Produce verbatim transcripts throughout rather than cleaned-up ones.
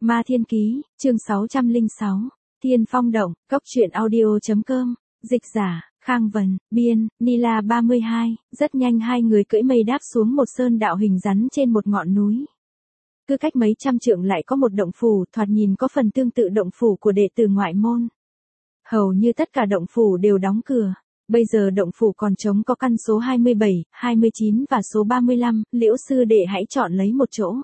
Ma Thiên Ký, chương sáu trăm lẻ sáu, Thiên Phong Động, Cốc truyện audio.com, dịch giả, Khang Vân, biên, Nila ba mươi hai, rất nhanh hai người cưỡi mây đáp xuống một sơn đạo hình rắn trên một ngọn núi. Cứ cách mấy trăm trượng lại có một động phủ, thoạt nhìn có phần tương tự động phủ của đệ tử ngoại môn. Hầu như tất cả động phủ đều đóng cửa. Bây giờ động phủ còn trống có căn số hai mươi bảy, hai mươi chín và số ba mươi lăm, Liễu sư đệ hãy chọn lấy một chỗ.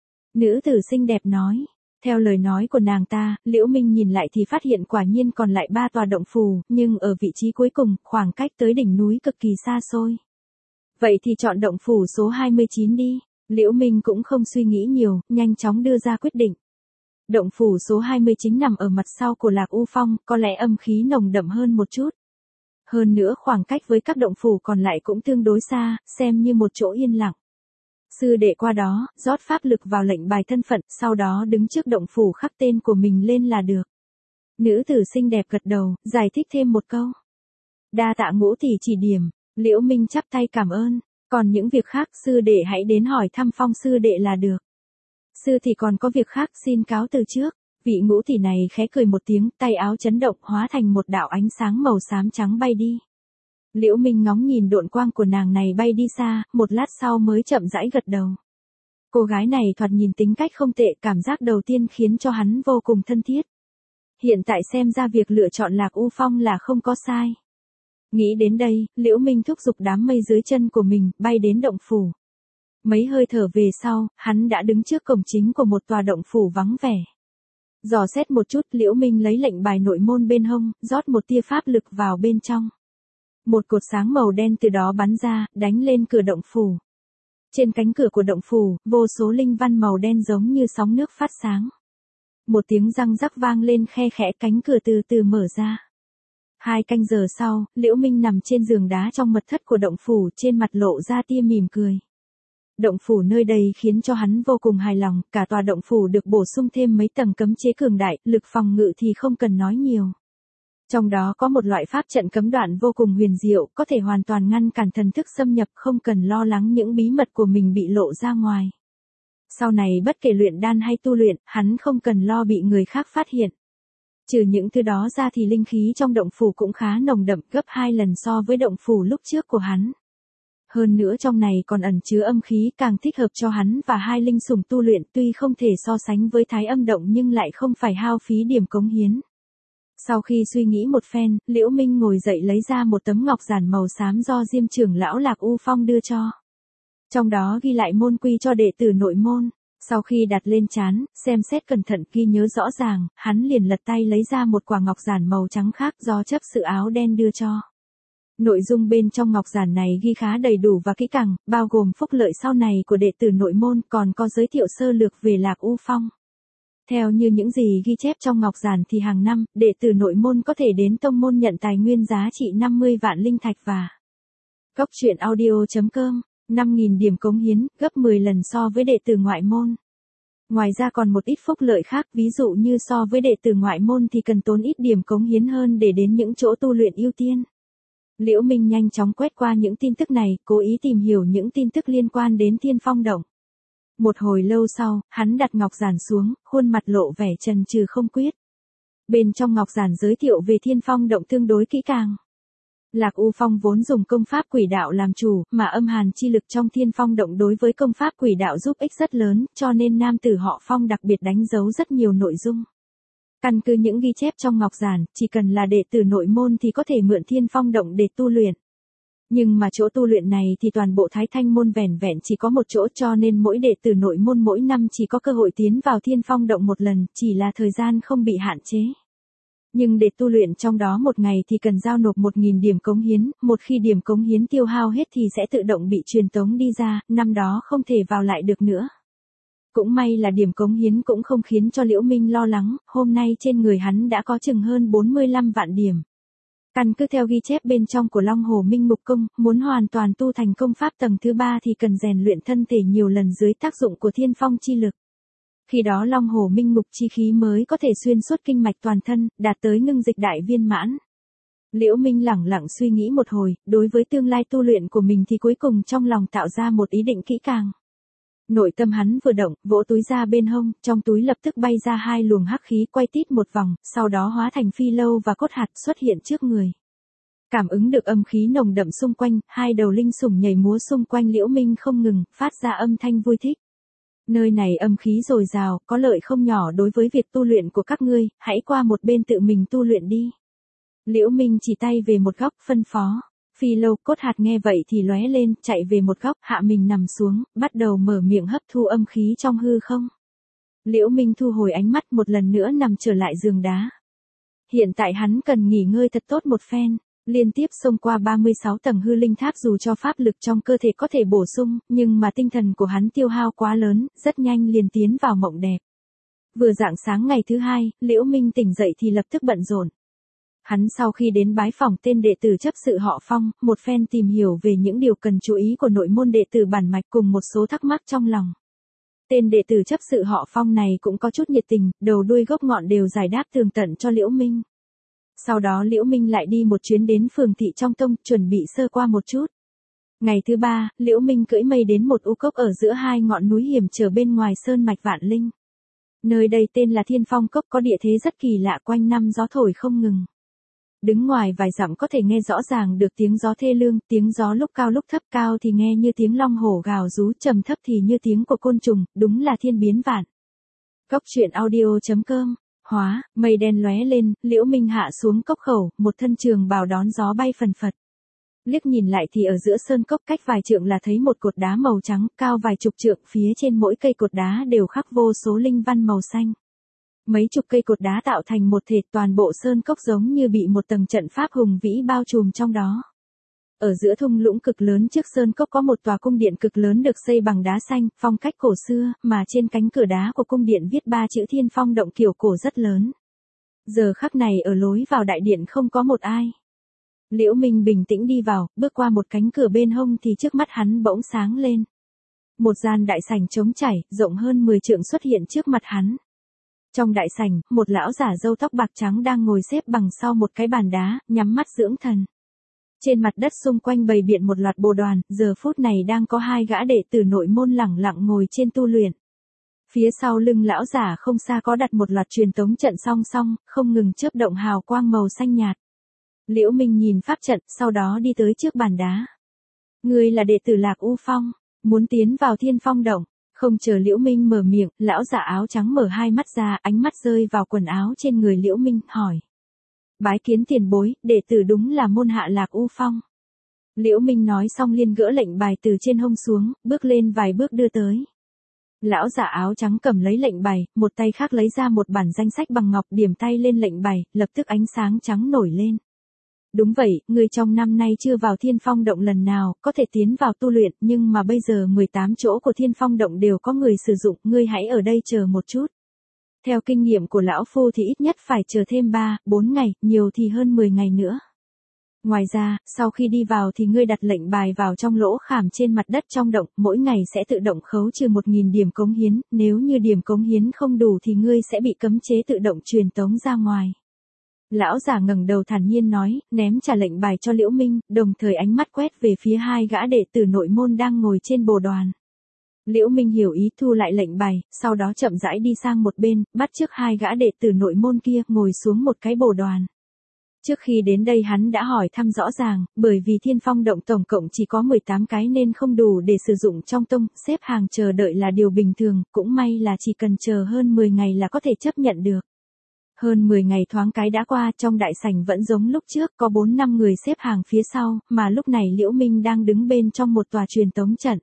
Nữ tử xinh đẹp nói. Theo lời nói của nàng ta, Liễu Minh nhìn lại thì phát hiện quả nhiên còn lại ba tòa động phủ, nhưng ở vị trí cuối cùng, khoảng cách tới đỉnh núi cực kỳ xa xôi. Vậy thì chọn động phủ số hai mươi chín đi. Liễu Minh cũng không suy nghĩ nhiều, nhanh chóng đưa ra quyết định. Động phủ số hai mươi chín nằm ở mặt sau của Lạc U Phong, có lẽ âm khí nồng đậm hơn một chút. Hơn nữa khoảng cách với các động phủ còn lại cũng tương đối xa, xem như một chỗ yên lặng. Sư đệ qua đó, rót pháp lực vào lệnh bài thân phận, sau đó đứng trước động phủ khắc tên của mình lên là được. Nữ tử xinh đẹp gật đầu, giải thích thêm một câu. Đa tạ Ngũ tỷ chỉ điểm. Liễu Minh chắp tay cảm ơn. Còn những việc khác sư đệ hãy đến hỏi thăm Phong sư đệ là được. Sư thì còn có việc khác, xin cáo từ trước. Vị Ngũ tỷ này khẽ cười một tiếng, tay áo chấn động hóa thành một đạo ánh sáng màu xám trắng bay đi. Liễu Minh ngóng nhìn độn quang của nàng này bay đi xa, một lát sau mới chậm rãi gật đầu. Cô gái này thoạt nhìn tính cách không tệ, cảm giác đầu tiên khiến cho hắn vô cùng thân thiết. Hiện tại xem ra việc lựa chọn Lạc U Phong là không có sai. Nghĩ đến đây, Liễu Minh thúc giục đám mây dưới chân của mình, bay đến động phủ. Mấy hơi thở về sau, hắn đã đứng trước cổng chính của một tòa động phủ vắng vẻ. Dò xét một chút, Liễu Minh lấy lệnh bài nội môn bên hông, rót một tia pháp lực vào bên trong. Một cột sáng màu đen từ đó bắn ra, đánh lên cửa động phủ. Trên cánh cửa của động phủ, vô số linh văn màu đen giống như sóng nước phát sáng. Một tiếng răng rắc vang lên khe khẽ, cánh cửa từ từ mở ra. Hai canh giờ sau, Liễu Minh nằm trên giường đá trong mật thất của động phủ, trên mặt lộ ra tia mỉm cười. Động phủ nơi đây khiến cho hắn vô cùng hài lòng, cả tòa động phủ được bổ sung thêm mấy tầng cấm chế cường đại, lực phòng ngự thì không cần nói nhiều. Trong đó có một loại pháp trận cấm đoạn vô cùng huyền diệu, có thể hoàn toàn ngăn cản thần thức xâm nhập, không cần lo lắng những bí mật của mình bị lộ ra ngoài. Sau này bất kể luyện đan hay tu luyện, hắn không cần lo bị người khác phát hiện. Trừ những thứ đó ra thì linh khí trong động phủ cũng khá nồng đậm, gấp hai lần so với động phủ lúc trước của hắn. Hơn nữa trong này còn ẩn chứa âm khí càng thích hợp cho hắn và hai linh sủng tu luyện, tuy không thể so sánh với Thái Âm động nhưng lại không phải hao phí điểm cống hiến. Sau khi suy nghĩ một phen, Liễu Minh ngồi dậy lấy ra một tấm ngọc giản màu xám do Diêm trưởng lão Lạc U Phong đưa cho. Trong đó ghi lại môn quy cho đệ tử nội môn. Sau khi đặt lên trán, xem xét cẩn thận ghi nhớ rõ ràng, hắn liền lật tay lấy ra một quả ngọc giản màu trắng khác do chấp sự áo đen đưa cho. Nội dung bên trong ngọc giản này ghi khá đầy đủ và kỹ càng, bao gồm phúc lợi sau này của đệ tử nội môn, còn có giới thiệu sơ lược về Lạc U Phong. Theo như những gì ghi chép trong ngọc giản thì hàng năm, đệ tử nội môn có thể đến tông môn nhận tài nguyên giá trị năm mươi vạn linh thạch và Cốc truyện audio.com, năm nghìn điểm cống hiến, gấp mười lần so với đệ tử ngoại môn. Ngoài ra còn một ít phúc lợi khác, ví dụ như so với đệ tử ngoại môn thì cần tốn ít điểm cống hiến hơn để đến những chỗ tu luyện ưu tiên. Liễu Minh nhanh chóng quét qua những tin tức này, cố ý tìm hiểu những tin tức liên quan đến Thiên Phong Động. Một hồi lâu sau, hắn đặt ngọc giản xuống, khuôn mặt lộ vẻ chần chừ không quyết. Bên trong ngọc giản giới thiệu về Thiên Phong Động tương đối kỹ càng. Lạc U Phong vốn dùng công pháp quỷ đạo làm chủ, mà âm hàn chi lực trong Thiên Phong Động đối với công pháp quỷ đạo giúp ích rất lớn, cho nên nam tử họ Phong đặc biệt đánh dấu rất nhiều nội dung. Căn cứ những ghi chép trong ngọc giản, chỉ cần là đệ tử nội môn thì có thể mượn Thiên Phong Động để tu luyện. Nhưng mà chỗ tu luyện này thì toàn bộ Thái Thanh môn vẻn vẹn chỉ có một chỗ, cho nên mỗi đệ tử nội môn mỗi năm chỉ có cơ hội tiến vào Thiên Phong Động một lần, chỉ là thời gian không bị hạn chế. Nhưng để tu luyện trong đó một ngày thì cần giao nộp một nghìn điểm cống hiến, một khi điểm cống hiến tiêu hao hết thì sẽ tự động bị truyền tống đi ra, năm đó không thể vào lại được nữa. Cũng may là điểm cống hiến cũng không khiến cho Liễu Minh lo lắng, hôm nay trên người hắn đã có chừng hơn bốn mươi lăm vạn điểm. Căn cứ theo ghi chép bên trong của Long Hồ Minh Mục Công, muốn hoàn toàn tu thành công pháp tầng thứ ba thì cần rèn luyện thân thể nhiều lần dưới tác dụng của Thiên Phong chi lực. Khi đó Long Hồ Minh Mục chi khí mới có thể xuyên suốt kinh mạch toàn thân, đạt tới ngưng dịch đại viên mãn. Liễu Minh lẳng lặng suy nghĩ một hồi, đối với tương lai tu luyện của mình thì cuối cùng trong lòng tạo ra một ý định kỹ càng. Nội tâm hắn vừa động, vỗ túi ra bên hông, trong túi lập tức bay ra hai luồng hắc khí quay tít một vòng, sau đó hóa thành phi lâu và cốt hạt xuất hiện trước người. Cảm ứng được âm khí nồng đậm xung quanh, hai đầu linh sủng nhảy múa xung quanh Liễu Minh không ngừng, phát ra âm thanh vui thích. Nơi này âm khí dồi dào, có lợi không nhỏ đối với việc tu luyện của các ngươi, hãy qua một bên tự mình tu luyện đi. Liễu Minh chỉ tay về một góc, phân phó. Phi lâu cốt hạt nghe vậy thì lóe lên, chạy về một góc, hạ mình nằm xuống, bắt đầu mở miệng hấp thu âm khí trong hư không. Liễu Minh thu hồi ánh mắt một lần nữa nằm trở lại giường đá. Hiện tại hắn cần nghỉ ngơi thật tốt một phen. Liên tiếp xông qua ba mươi sáu tầng hư linh tháp dù cho pháp lực trong cơ thể có thể bổ sung, nhưng mà tinh thần của hắn tiêu hao quá lớn, rất nhanh liền tiến vào mộng đẹp. Vừa rạng sáng ngày thứ hai, Liễu Minh tỉnh dậy thì lập tức bận rộn. Hắn sau khi đến bái phỏng tên đệ tử chấp sự họ Phong, một phen tìm hiểu về những điều cần chú ý của nội môn đệ tử bản mạch cùng một số thắc mắc trong lòng. Tên đệ tử chấp sự họ Phong này cũng có chút nhiệt tình, đầu đuôi gốc ngọn đều giải đáp tường tận cho Liễu Minh. Sau đó Liễu Minh lại đi một chuyến đến phường thị trong tông, chuẩn bị sơ qua một chút. Ngày thứ ba, Liễu Minh cưỡi mây đến một u cốc ở giữa hai ngọn núi hiểm trở bên ngoài sơn mạch Vạn Linh. Nơi đây tên là Thiên Phong Cốc, có địa thế rất kỳ lạ, quanh năm gió thổi không ngừng. Đứng ngoài vài dặm có thể nghe rõ ràng được tiếng gió thê lương, tiếng gió lúc cao lúc thấp, cao thì nghe như tiếng long hổ gào rú, trầm thấp thì như tiếng của côn trùng, đúng là thiên biến vạn. Cốc truyện audio chấm com. Hóa, mây đen lóe lên, Liễu Minh hạ xuống cốc khẩu, một thân trường bào đón gió bay phần phật. Liếc nhìn lại thì ở giữa sơn cốc cách vài trượng là thấy một cột đá màu trắng, cao vài chục trượng, phía trên mỗi cây cột đá đều khắc vô số linh văn màu xanh. Mấy chục cây cột đá tạo thành một thể, toàn bộ sơn cốc giống như bị một tầng trận pháp hùng vĩ bao trùm trong đó. Ở giữa thung lũng cực lớn trước sơn cốc có một tòa cung điện cực lớn được xây bằng đá xanh, phong cách cổ xưa, mà trên cánh cửa đá của cung điện viết ba chữ Thiên Phong Động kiểu cổ rất lớn. Giờ khắc này ở lối vào đại điện không có một ai. Liễu Minh bình tĩnh đi vào, bước qua một cánh cửa bên hông thì trước mắt hắn bỗng sáng lên. Một gian đại sảnh trống trải, rộng hơn mười trượng xuất hiện trước mặt hắn. Trong đại sảnh, một lão giả râu tóc bạc trắng đang ngồi xếp bằng sau một cái bàn đá, nhắm mắt dưỡng thần. Trên mặt đất xung quanh bày biện một loạt bồ đoàn, giờ phút này đang có hai gã đệ tử nội môn lẳng lặng ngồi trên tu luyện. Phía sau lưng lão giả không xa có đặt một loạt truyền tống trận song song, không ngừng chớp động hào quang màu xanh nhạt. Liễu Minh nhìn pháp trận, sau đó đi tới trước bàn đá. Ngươi là đệ tử Lạc U Phong, muốn tiến vào Thiên Phong Động. Không chờ Liễu Minh mở miệng, lão giả áo trắng mở hai mắt ra, ánh mắt rơi vào quần áo trên người Liễu Minh, hỏi. Bái kiến tiền bối, đệ tử đúng là môn hạ Lạc U Phong. Liễu Minh nói xong liền gỡ lệnh bài từ trên hông xuống, bước lên vài bước đưa tới. Lão giả áo trắng cầm lấy lệnh bài, một tay khác lấy ra một bản danh sách bằng ngọc, điểm tay lên lệnh bài, lập tức ánh sáng trắng nổi lên. Đúng vậy, ngươi trong năm nay chưa vào Thiên Phong Động lần nào, có thể tiến vào tu luyện, nhưng mà bây giờ mười tám chỗ của Thiên Phong Động đều có người sử dụng, ngươi hãy ở đây chờ một chút. Theo kinh nghiệm của lão phu thì ít nhất phải chờ thêm ba, bốn ngày, nhiều thì hơn mười ngày nữa. Ngoài ra, sau khi đi vào thì ngươi đặt lệnh bài vào trong lỗ khảm trên mặt đất trong động, mỗi ngày sẽ tự động khấu trừ một nghìn điểm cống hiến, nếu như điểm cống hiến không đủ thì ngươi sẽ bị cấm chế tự động truyền tống ra ngoài. Lão giả ngẩng đầu thản nhiên nói, ném trả lệnh bài cho Liễu Minh, đồng thời ánh mắt quét về phía hai gã đệ tử nội môn đang ngồi trên bồ đoàn. Liễu Minh hiểu ý thu lại lệnh bài, sau đó chậm rãi đi sang một bên, bắt chước hai gã đệ tử nội môn kia ngồi xuống một cái bồ đoàn. Trước khi đến đây hắn đã hỏi thăm rõ ràng, bởi vì Thiên Phong Động tổng cộng chỉ có mười tám cái nên không đủ để sử dụng trong tông, xếp hàng chờ đợi là điều bình thường, cũng may là chỉ cần chờ hơn mười ngày là có thể chấp nhận được. Hơn mười ngày thoáng cái đã qua, trong đại sảnh vẫn giống lúc trước, có bốn năm người xếp hàng phía sau, mà lúc này Liễu Minh đang đứng bên trong một tòa truyền tống trận.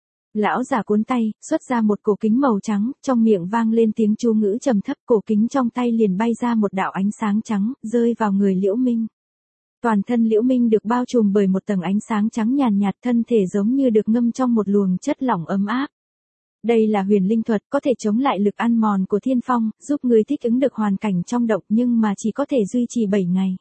Lão giả cuốn tay, xuất ra một cổ kính màu trắng, trong miệng vang lên tiếng chú ngữ trầm thấp, cổ kính trong tay liền bay ra một đạo ánh sáng trắng, rơi vào người Liễu Minh. Toàn thân Liễu Minh được bao trùm bởi một tầng ánh sáng trắng nhàn nhạt, thân thể giống như được ngâm trong một luồng chất lỏng ấm áp. Đây là huyền linh thuật, có thể chống lại lực ăn mòn của thiên phong, giúp người thích ứng được hoàn cảnh trong động nhưng mà chỉ có thể duy trì bảy ngày.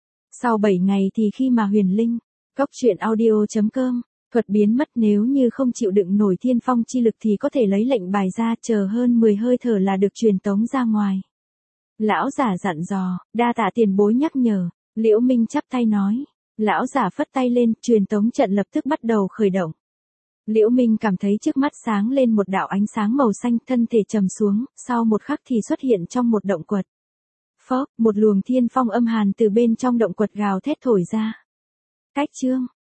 Sau bảy ngày thì khi mà huyền linh, cốc truyện audio chấm com, thuật biến mất, nếu như không chịu đựng nổi thiên phong chi lực thì có thể lấy lệnh bài ra, chờ hơn mười hơi thở là được truyền tống ra ngoài. Lão giả dặn dò, đa tạ tiền bối nhắc nhở. Liễu Minh chắp tay nói. Lão giả phất tay lên, truyền tống trận lập tức bắt đầu khởi động. Liễu Minh cảm thấy trước mắt sáng lên một đạo ánh sáng màu xanh, thân thể trầm xuống, sau một khắc thì xuất hiện trong một động quật. Phốc, một luồng thiên phong âm hàn từ bên trong động quật gào thét thổi ra. Cách chương